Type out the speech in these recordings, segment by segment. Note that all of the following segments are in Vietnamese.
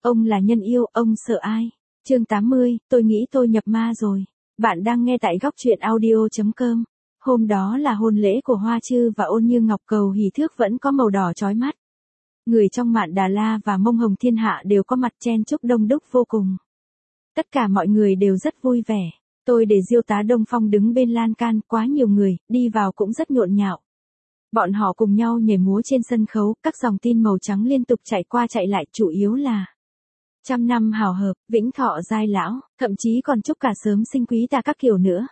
Ông là nhân yêu, ông sợ ai? Chương 80, tôi nghĩ tôi nhập ma rồi. Bạn đang nghe tại góc truyện audio.com. Hôm đó là hôn lễ của Hoa Chư và Ôn Như Ngọc, cầu hỷ thước vẫn có màu đỏ chói mắt. Người trong Mạn Đà La và Mông Hồng Thiên Hạ đều có mặt chen chúc đông đúc vô cùng. Tất cả mọi người đều rất vui vẻ. Tôi để Diêu tá Đông Phong đứng bên lan can, quá nhiều người, đi vào cũng rất nhộn nhạo. Bọn họ cùng nhau nhảy múa trên sân khấu, các dòng tin màu trắng liên tục chạy qua chạy lại, chủ yếu là trăm năm hào hợp, vĩnh thọ giai lão, thậm chí còn chúc cả sớm sinh quý ta các kiểu nữa.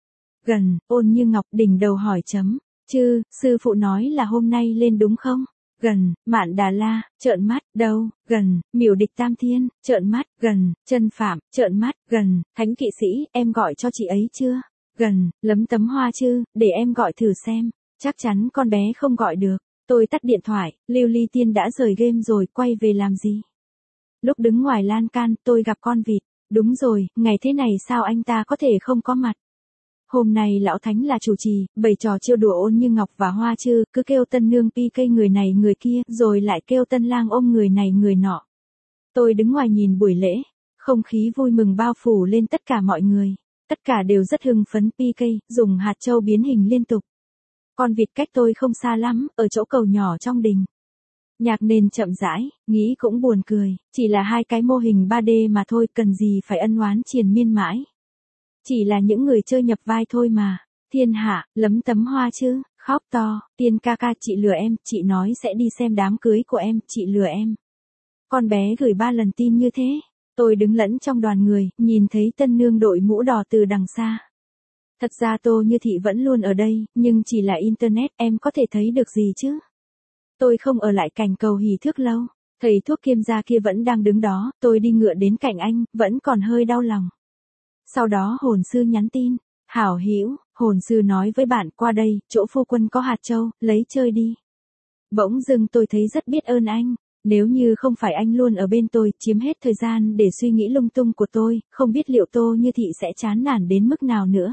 Gần, Ôn Như Ngọc đỉnh đầu hỏi chấm. Chư, sư phụ nói là hôm nay lên đúng không? Gần, Mạn Đà La, trợn mắt. Đâu? Gần, Miểu Địch Tam Thiên, trợn mắt. Gần, Chân Phạm, trợn mắt. Gần, Thánh Kỵ Sĩ, em gọi cho chị ấy chưa? Gần, Lấm Tấm Hoa Chư, để em gọi thử xem. Chắc chắn con bé không gọi được. Tôi tắt điện thoại, Lưu Ly Tiên đã rời game rồi, quay về làm gì? Lúc đứng ngoài lan can, tôi gặp con vịt. Đúng rồi, ngày thế này sao anh ta có thể không có mặt? Hôm nay lão thánh là chủ trì, bày trò trêu đùa Ôn Như Ngọc và Hoa Chư, cứ kêu tân nương PK người này người kia, rồi lại kêu tân lang ôm người này người nọ. Tôi đứng ngoài nhìn buổi lễ, không khí vui mừng bao phủ lên tất cả mọi người. Tất cả đều rất hưng phấn PK, dùng hạt châu biến hình liên tục. Con vịt cách tôi không xa lắm, ở chỗ cầu nhỏ trong đình. Nhạc nền chậm rãi, nghĩ cũng buồn cười, chỉ là hai cái mô hình 3D mà thôi, cần gì phải ân oán triền miên mãi. Chỉ là những người chơi nhập vai thôi mà. Thiên Hạ, Lấm Tấm Hoa Chư, khóc to, Tiên ca ca, chị lừa em, chị nói sẽ đi xem đám cưới của em, chị lừa em. Con bé gửi 3 lần tin như thế. Tôi đứng lẫn trong đoàn người, nhìn thấy tân nương đội mũ đỏ từ đằng xa. Thật ra Tô Như Thị vẫn luôn ở đây, nhưng chỉ là internet, em có thể thấy được gì chứ? Tôi không ở lại cành cầu hỷ thước lâu. Thầy thuốc Kiêm gia kia vẫn đang đứng đó, tôi đi ngựa đến cạnh anh, vẫn còn hơi đau lòng. Sau đó hồn sư nhắn tin, hảo hữu, hồn sư nói với bạn, qua đây, chỗ phu quân có hạt châu, lấy chơi đi. Bỗng dưng tôi thấy rất biết ơn anh, nếu như không phải anh luôn ở bên tôi, chiếm hết thời gian để suy nghĩ lung tung của tôi, không biết liệu Tô Như Thị sẽ chán nản đến mức nào nữa.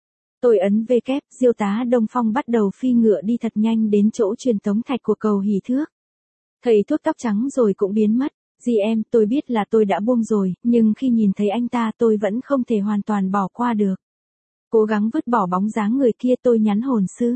Tôi ấn V kép, Diêu tá Đông Phong bắt đầu phi ngựa đi thật nhanh đến chỗ truyền tống thạch của cầu hỷ thước. Thầy thuốc tóc trắng rồi cũng biến mất. Dì em, tôi biết là tôi đã buông rồi, nhưng khi nhìn thấy anh ta tôi vẫn không thể hoàn toàn bỏ qua được. Cố gắng vứt bỏ bóng dáng người kia, tôi nhắn hồn sư.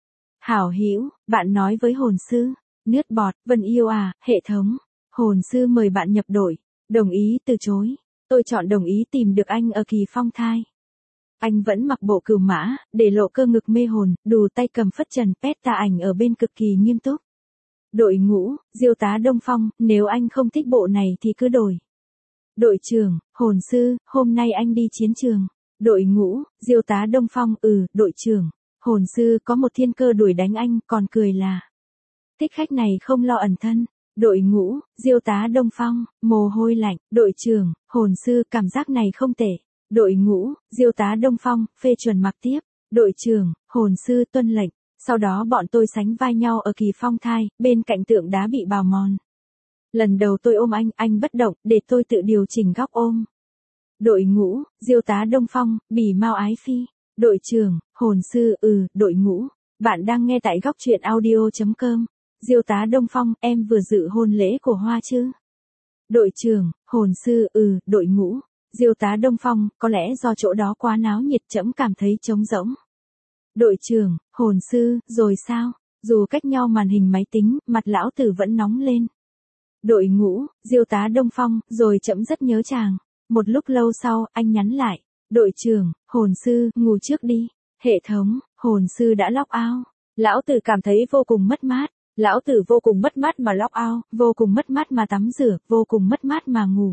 Hảo hữu, bạn nói với hồn sư. Nước bọt, Vân yêu à, hệ thống. Hồn sư mời bạn nhập đội. Đồng ý từ chối. Tôi chọn đồng ý, tìm được anh ở Kỳ Phong thai. Anh vẫn mặc bộ cừu mã, để lộ cơ ngực mê hồn, đù tay cầm phất trần, pét tà ảnh ở bên cực kỳ nghiêm túc. Đội ngũ, Diêu tá Đông Phong, nếu anh không thích bộ này thì cứ đổi. Đội trưởng, hồn sư, hôm nay anh đi chiến trường. Đội ngũ, Diêu tá Đông Phong, đội trưởng. Hồn sư có một thiên cơ đuổi đánh anh, còn cười là thích khách này không lo ẩn thân. Đội ngũ, Diêu tá Đông Phong, mồ hôi lạnh. Đội trưởng, hồn sư, cảm giác này không tệ. Đội ngũ, Diêu tá Đông Phong, phê chuẩn mặc tiếp. Đội trưởng, hồn sư tuân lệnh. Sau đó bọn tôi sánh vai nhau ở Kỳ Phong thai, bên cạnh tượng đá bị bào mòn. Lần đầu tôi ôm anh bất động, để tôi tự điều chỉnh góc ôm. Đội ngũ, Diêu tá Đông Phong, bỉ mau ái phi. Đội trưởng, hồn sư, đội ngũ. Bạn đang nghe tại góc truyện audio.com. Diêu tá Đông Phong, em vừa dự hôn lễ của Hoa Chư. Đội trưởng, hồn sư, đội ngũ. Diêu tá Đông Phong, có lẽ do chỗ đó quá náo nhiệt, trẫm cảm thấy trống rỗng. Đội trưởng, hồn sư, rồi sao? Dù cách nhau màn hình máy tính, mặt lão tử vẫn nóng lên. Đội ngũ, Diêu tá Đông Phong, rồi trẫm rất nhớ chàng. Một lúc lâu sau, anh nhắn lại. Đội trưởng, hồn sư, ngủ trước đi. Hệ thống, hồn sư đã log out. Lão tử cảm thấy vô cùng mất mát. Lão tử vô cùng mất mát mà log out, vô cùng mất mát mà tắm rửa, vô cùng mất mát mà ngủ.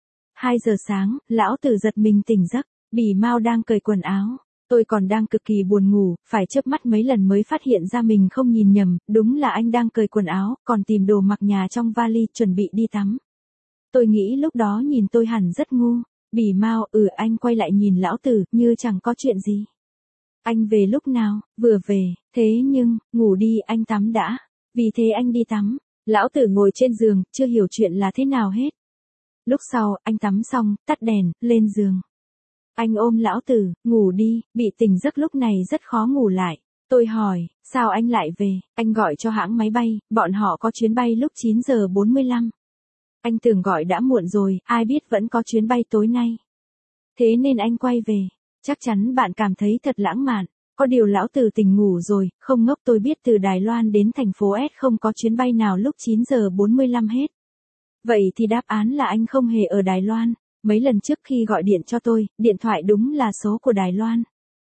2 giờ sáng, lão tử giật mình tỉnh giấc. Bỉ Mao đang cởi quần áo. Tôi còn đang cực kỳ buồn ngủ, phải chớp mắt mấy lần mới phát hiện ra mình không nhìn nhầm, đúng là anh đang cởi quần áo, còn tìm đồ mặc nhà trong vali, chuẩn bị đi tắm. Tôi nghĩ lúc đó nhìn tôi hẳn rất ngu. Bỉ Mao, anh quay lại nhìn lão tử, như chẳng có chuyện gì. Anh về lúc nào? Vừa về, thế nhưng, ngủ đi, anh tắm đã. Vì thế anh đi tắm. Lão tử ngồi trên giường, chưa hiểu chuyện là thế nào hết. Lúc sau, anh tắm xong, tắt đèn, lên giường. Anh ôm lão tử, ngủ đi, bị tỉnh giấc lúc này rất khó ngủ lại. Tôi hỏi, sao anh lại về? Anh gọi cho hãng máy bay, bọn họ có chuyến bay lúc 9 giờ 45. Anh tưởng gọi đã muộn rồi, ai biết vẫn có chuyến bay tối nay. Thế nên anh quay về. Chắc chắn bạn cảm thấy thật lãng mạn. Có điều lão tử tỉnh ngủ rồi, không ngốc, tôi biết từ Đài Loan đến thành phố S không có chuyến bay nào lúc 9 giờ 45 hết. Vậy thì đáp án là anh không hề ở Đài Loan. Mấy lần trước khi gọi điện cho tôi, điện thoại đúng là số của Đài Loan.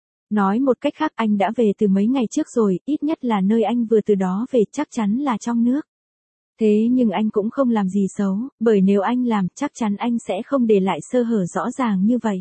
Nói một cách khác, anh đã về từ mấy ngày trước rồi, ít nhất là nơi anh vừa từ đó về chắc chắn là trong nước. Thế nhưng anh cũng không làm gì xấu, bởi nếu anh làm chắc chắn anh sẽ không để lại sơ hở rõ ràng như vậy.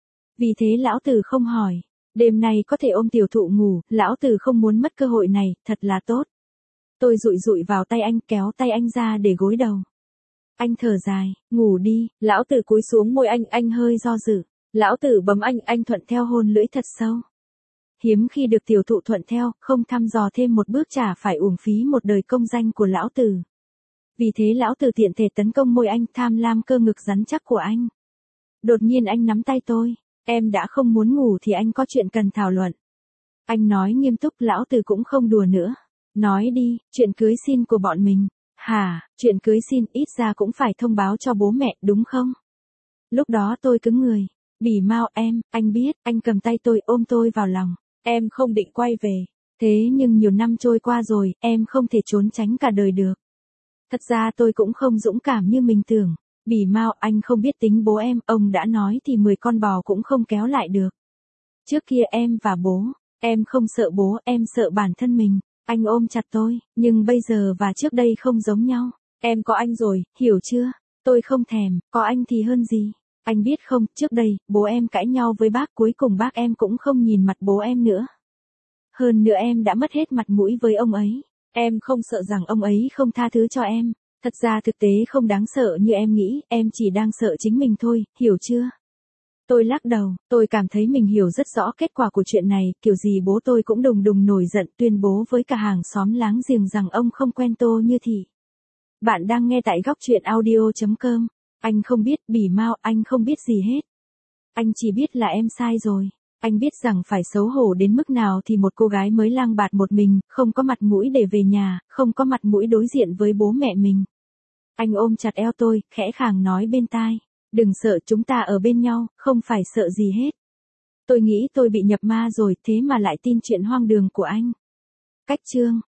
Vì thế lão tử không hỏi. Đêm nay có thể ôm tiểu thụ ngủ, lão tử không muốn mất cơ hội này, thật là tốt. Tôi dụi dụi vào tay anh, kéo tay anh ra để gối đầu. Anh thở dài, ngủ đi, lão tử cúi xuống môi anh hơi do dự. Lão tử bấm anh thuận theo hôn lưỡi thật sâu. Hiếm khi được tiểu thụ thuận theo, không thăm dò thêm một bước chả phải uổng phí một đời công danh của lão tử. Vì thế lão tử tiện thể tấn công môi anh, tham lam cơ ngực rắn chắc của anh. Đột nhiên anh nắm tay tôi, em đã không muốn ngủ thì anh có chuyện cần thảo luận. Anh nói nghiêm túc, lão tử cũng không đùa nữa. Nói đi, chuyện cưới xin của bọn mình. Hả, chuyện cưới xin ít ra cũng phải thông báo cho bố mẹ đúng không? Lúc đó tôi cứng người. Bỉ Mao em, anh biết, anh cầm tay tôi ôm tôi vào lòng. Em không định quay về. Thế nhưng nhiều năm trôi qua rồi, em không thể trốn tránh cả đời được. Thật ra tôi cũng không dũng cảm như mình tưởng. Bỉ Mao, anh không biết tính bố em, ông đã nói thì 10 con bò cũng không kéo lại được. Trước kia em và bố, em không sợ bố, em sợ bản thân mình. Anh ôm chặt tôi, nhưng bây giờ và trước đây không giống nhau. Em có anh rồi, hiểu chưa? Tôi không thèm, có anh thì hơn gì. Anh biết không, trước đây, bố em cãi nhau với bác, cuối cùng bác em cũng không nhìn mặt bố em nữa. Hơn nữa em đã mất hết mặt mũi với ông ấy. Em không sợ rằng ông ấy không tha thứ cho em. Thật ra thực tế không đáng sợ như em nghĩ, em chỉ đang sợ chính mình thôi, hiểu chưa? Tôi lắc đầu, tôi cảm thấy mình hiểu rất rõ kết quả của chuyện này, kiểu gì bố tôi cũng đùng đùng nổi giận tuyên bố với cả hàng xóm láng giềng rằng ông không quen Tô Như Thị. Bạn đang nghe tại góc truyện audio.com. Anh không biết, Bỉ Mao, anh không biết gì hết. Anh chỉ biết là em sai rồi. Anh biết rằng phải xấu hổ đến mức nào thì một cô gái mới lang bạt một mình, không có mặt mũi để về nhà, không có mặt mũi đối diện với bố mẹ mình. Anh ôm chặt eo tôi, khẽ khàng nói bên tai. Đừng sợ, chúng ta ở bên nhau, không phải sợ gì hết. Tôi nghĩ tôi bị nhập ma rồi, thế mà lại tin chuyện hoang đường của anh. Cách chương